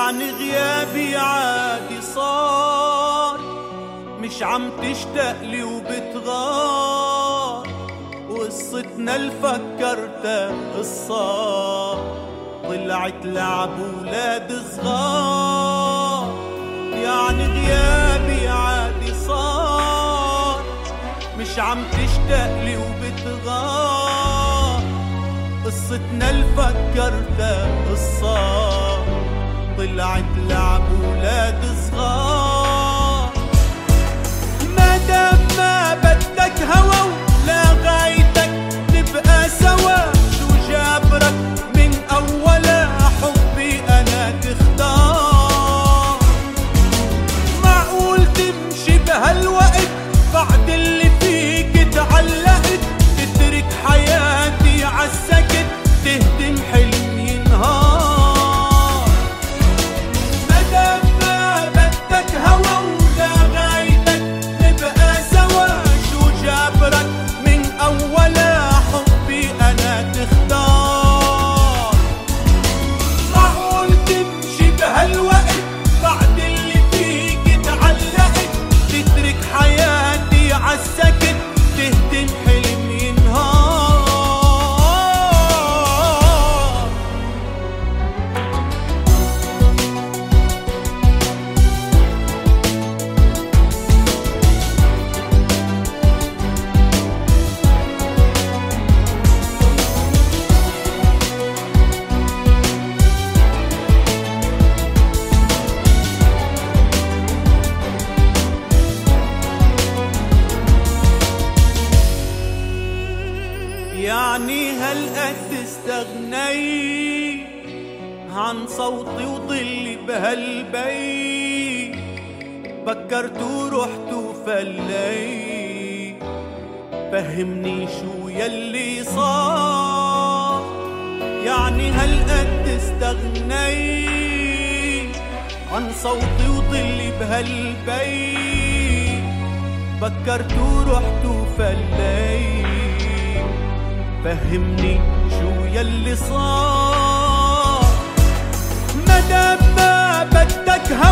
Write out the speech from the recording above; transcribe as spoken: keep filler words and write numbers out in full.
يعني غيابي عادي صار، مش عم تشتاقلي وبتغار، وقصتنا اللي فكرتها قصة طلعت لعب ولاد صغار. يعني غيابي عادي صار، مش عم تشتاقلي وبتغار، قصتنا اللي فكرتها قصة طلعت لعب ولاد صغار. مادام ما بدك هوا ولا غايتك نبقى سوا، شو جابرك من أول حبي أنا تختار؟ معقول تمشي بهالوقت بعد اللي فيك تعلقت، تترك حياتي عالسكت تهدم حلم ينهار؟ مادام ما بدك هوا ولا غايتك نبقى سوا، شو جابرك من أول حبي أنا تختار؟ معقول تمشي بهالوقت بعد اللي فيك تعلقت، تترك حياتي عالسكت تهدم حلم ينهار؟ يعني هالقد استغنيت عن صوتي وضلي بهالبيت، فكرت ورحت وفليت، فهمني شو يلي صار؟ يعني هالقد استغنيت عن صوتي وضلي بهالبيت، فكرت ورحت وفليت، فهمني شو يلي صار؟ مادام ما بدك